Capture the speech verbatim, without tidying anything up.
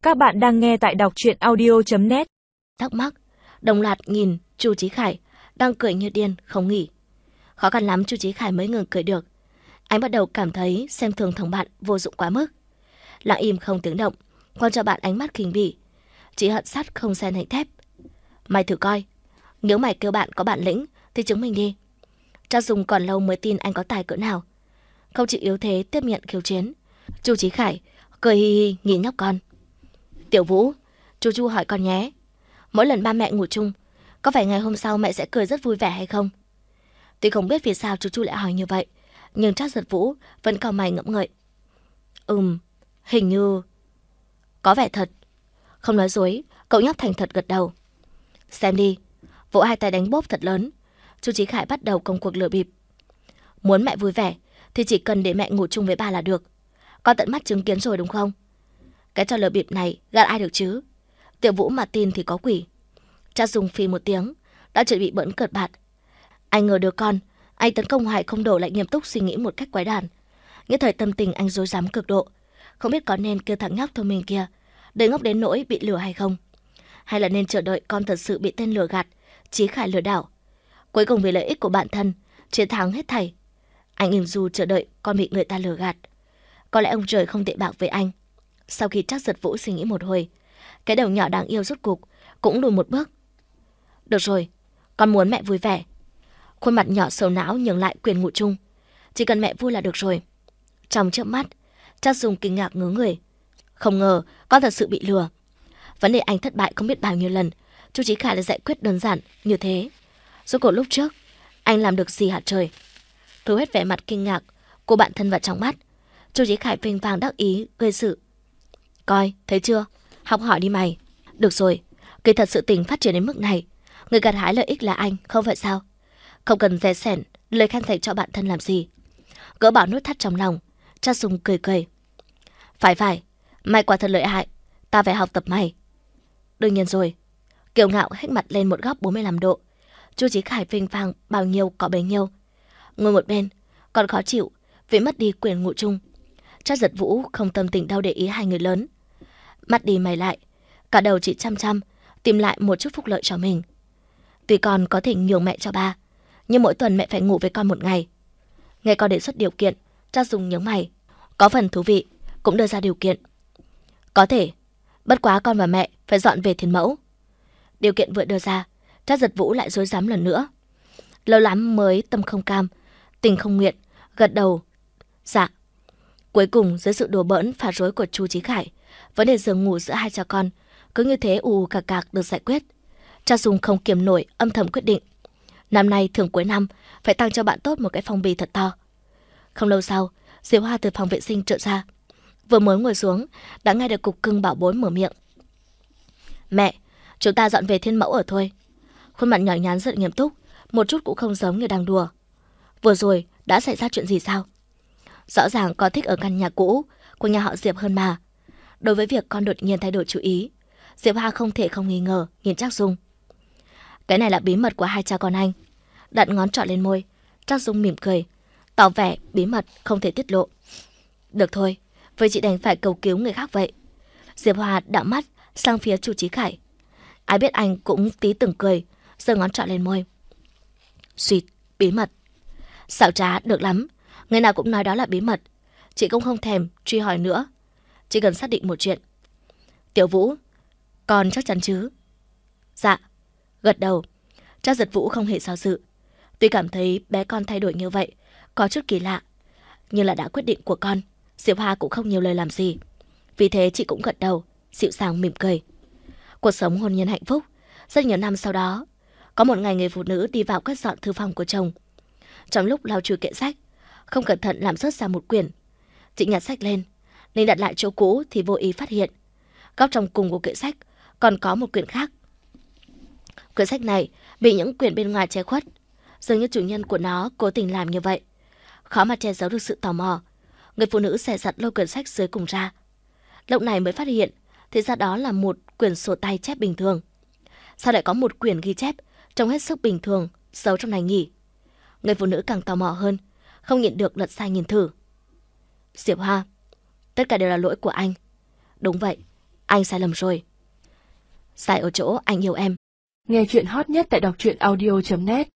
Các bạn đang nghe tại đọc truyện audio chấm net. Thắc mắc, đồng loạt nhìn Chu Chí Khải đang cười như điên không nghỉ. Khó khăn lắm Chu Chí Khải mới ngừng cười được. Anh bắt đầu cảm thấy xem thường thằng bạn vô dụng quá mức. Lặng im không tiếng động, quan cho bạn ánh mắt khinh bỉ. Chỉ hận sắt không xen thành thép. Mày thử coi, nếu mày kêu bạn có bản lĩnh thì chứng minh đi. Cha Dung còn lâu mới tin anh có tài cỡ nào. Không chịu yếu thế tiếp nhận khiêu chiến, Chu Chí Khải cười hi hi nhìn nhóc con. Tiểu Vũ, chú Chu hỏi con nhé, mỗi lần ba mẹ ngủ chung, có phải ngày hôm sau mẹ sẽ cười rất vui vẻ hay không? Tuy không biết vì sao chú Chu lại hỏi như vậy, nhưng Trác Giật Vũ vẫn cau mày ngẫm ngợi. Ừm, hình như có vẻ thật. Không nói dối, cậu nhóc thành thật gật đầu. Xem đi, vỗ hai tay đánh bốp thật lớn. Chu Chí Khải bắt đầu công cuộc lừa bịp. Muốn mẹ vui vẻ thì chỉ cần để mẹ ngủ chung với ba là được. Con tận mắt chứng kiến rồi đúng không? Cái trò lừa bịp này gạt ai được chứ? Tiểu Vũ mà tin thì có quỷ. Cha Dung phi một tiếng, đã chuẩn bị bỡn cợt bạt. Anh ngờ đứa con, anh tấn công hoài không đổ lại nghiêm túc suy nghĩ một cách quái đản. Nghĩa thời tâm tình anh rối rắm cực độ, không biết có nên kêu thằng nhóc thông minh kia để ngốc đến nỗi bị lừa hay không, hay là nên chờ đợi con thật sự bị tên lừa gạt, Chí Khải lừa đảo. Cuối cùng vì lợi ích của bản thân, chiến thắng hết thảy. Anh im du chờ đợi con bị người ta lừa gạt. Có lẽ ông trời không tệ bạc với anh. Sau khi Trác Giật Vũ suy nghĩ một hồi, cái đầu nhỏ đáng yêu rốt cục cũng lùi một bước. Được rồi, con muốn mẹ vui vẻ. Khuôn mặt nhỏ sầu não nhường lại quyền ngủ chung. Chỉ cần mẹ vui là được rồi. Trong chớp mắt, Trác Dung kinh ngạc ngớ người. Không ngờ con thật sự bị lừa. Vấn đề anh thất bại không biết bao nhiêu lần, Chu Chí Khải lại giải quyết đơn giản như thế. Rốt cuộc lúc trước anh làm được gì hả trời? Thu hết vẻ mặt kinh ngạc của bạn thân vào trong mắt, Chu Chí Khải vinh vang đắc ý gây sự. Coi, thấy chưa? Học hỏi đi mày. Được rồi, kỳ thật sự tình phát triển đến mức này, người gặt hái lợi ích là anh, không phải sao? Không cần dè sẻn lời khen dành cho bạn thân làm gì. Gỡ bỏ nút thắt trong lòng, Cha Dung cười cười. Phải phải, mày quả thật lợi hại, ta phải học tập mày. Đương nhiên rồi. Kiều ngạo hếch mặt lên một góc bốn mươi lăm độ. Chu Chí Khải vinh vang bao nhiêu có bấy nhiêu. Ngồi một bên, còn khó chịu vì mất đi quyền ngủ chung. Trác Giật Vũ không tâm tình đâu để ý hai người lớn. Mắt đi mày lại, cả đầu chỉ chăm chăm tìm lại một chút phúc lợi cho mình. Tuy con có thể nhường mẹ cho ba, nhưng mỗi tuần mẹ phải ngủ với con một ngày. Nghe con đề xuất điều kiện, Trác Dung nhướng mày. Có phần thú vị, cũng đưa ra điều kiện. Có thể, bất quá con và mẹ phải dọn về Thiên Mẫu. Điều kiện vừa đưa ra, Trác Giật Vũ lại rối rắm lần nữa. Lâu lắm mới tâm không cam, tình không nguyện, gật đầu. Dạ. Cuối cùng dưới sự đùa bỡn phá rối của Chu Chí Khải, vấn đề giường ngủ giữa hai cha con cứ như thế ù cạc cạc được giải quyết. Cha Dung không kiềm nổi, âm thầm quyết định năm nay thưởng cuối năm phải tăng cho bạn tốt một cái phong bì thật to. Không lâu sau, Diệp Hoa từ phòng vệ sinh trở ra, vừa mới ngồi xuống đã nghe được cục cưng bảo bối mở miệng. Mẹ, chúng ta dọn về Thiên Mẫu ở thôi. Khuôn mặt nhỏ nhắn rất nghiêm túc, một chút cũng không giống như đang đùa. Vừa rồi đã xảy ra chuyện gì sao? Rõ ràng con thích ở căn nhà cũ của nhà họ Diệp hơn mà. Đối với việc con đột nhiên thay đổi chủ ý, Diệp Hoa không thể không nghi ngờ nhìn Trác Dung. Cái này là bí mật của hai cha con anh. Đặt ngón trỏ lên môi, Trác Dung mỉm cười, tỏ vẻ bí mật không thể tiết lộ. Được thôi, vậy chị đành phải cầu cứu người khác vậy. Diệp Hoa đảo mắt sang phía Chu Chí Khải. Ai biết anh cũng tí từng cười, giơ ngón trỏ lên môi. Xuyệt, bí mật. Xảo trá được lắm, người nào cũng nói đó là bí mật. Chị cũng không thèm truy hỏi nữa, chỉ cần xác định một chuyện. Tiểu Vũ, con chắc chắn chứ? Dạ. Gật đầu. Trác Giật Vũ không hề do dự. Tuy cảm thấy bé con thay đổi như vậy có chút kỳ lạ, nhưng là đã quyết định của con, Diệp Hoa cũng không nhiều lời làm gì. Vì thế chị cũng gật đầu, dịu dàng mỉm cười. Cuộc sống hôn nhân hạnh phúc. Rất nhiều năm sau đó, có một ngày người phụ nữ đi vào quét dọn thư phòng của chồng. Trong lúc lau chùi kệ sách, không cẩn thận làm rớt ra một quyển. Chị nhặt sách lên, nên đặt lại chỗ cũ thì vô ý phát hiện góc trong cùng của kệ sách còn có một quyển khác. Quyển sách này bị những quyển bên ngoài che khuất, dường như chủ nhân của nó cố tình làm như vậy. Khó mà che giấu được sự tò mò, người phụ nữ xẻ giặt lôi quyển sách dưới cùng ra. Lúc này mới phát hiện thì ra đó là một quyển sổ tay chép bình thường. Sao lại có một quyển ghi chép trông hết sức bình thường giấu trong này nhỉ? Người phụ nữ càng tò mò hơn, không nhịn được lật sang nhìn thử. Diệp Hoa, tất cả đều là lỗi của anh. Đúng vậy, Anh sai lầm rồi. Sai ở chỗ anh yêu em. Nghe chuyện hot nhất tại đọc truyện audio chấm net.